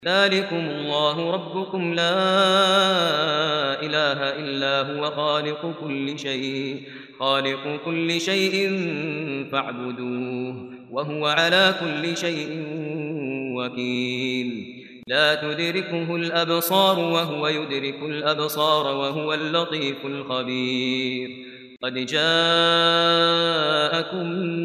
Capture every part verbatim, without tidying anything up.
ذلكم الله ربكم لا إله إلا هو خالق كل شيء خالق كل شيء فاعبدوه وهو على كل شيء وكيل لا تدركه الأبصار وهو يدرك الأبصار وهو اللطيف الخبير قد جاءكم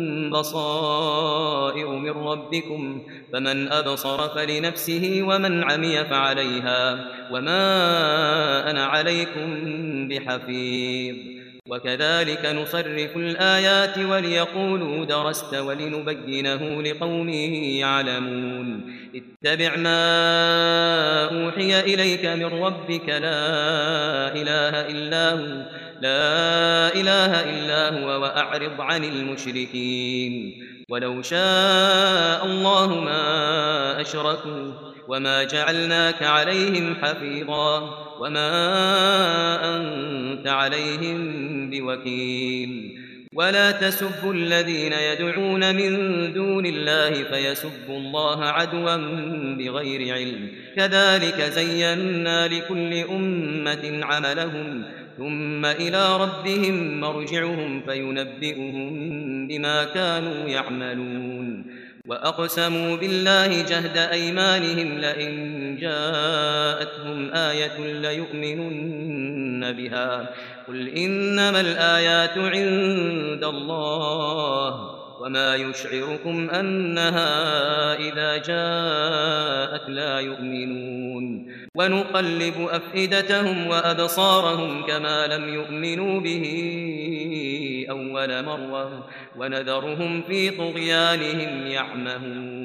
بصائر من ربكم فمن أبصر فلنفسه ومن عمي فعليها وما أنا عليكم بحفيظ وكذلك نصرف الآيات وليقولوا درست ولنبينه لقوم يعلمون اتبع ما أوحي إليك من ربك لا إله إلا هو لا إله إلا هو وأعرض عن المشركين ولو شاء الله ما أشركوا وما جعلناك عليهم حفيظا وما أنت عليهم بوكيل ولا تسبوا الذين يدعون من دون الله فيسبوا الله عدوا بغير علم كذلك زينا لكل أمة عملهم ثم إلى ربهم مرجعهم فينبئهم بما كانوا يعملون وأقسموا بالله جهد أيمانهم لئن جاءتهم آية ليؤمنن بها قل إنما الآيات عند الله وما يشعركم أنها إذا جاءت لا يؤمنون ونقلب أفئدتهم وأبصارهم كما لم يؤمنوا به أول مرة ونذرهم في طغيانهم يعمهون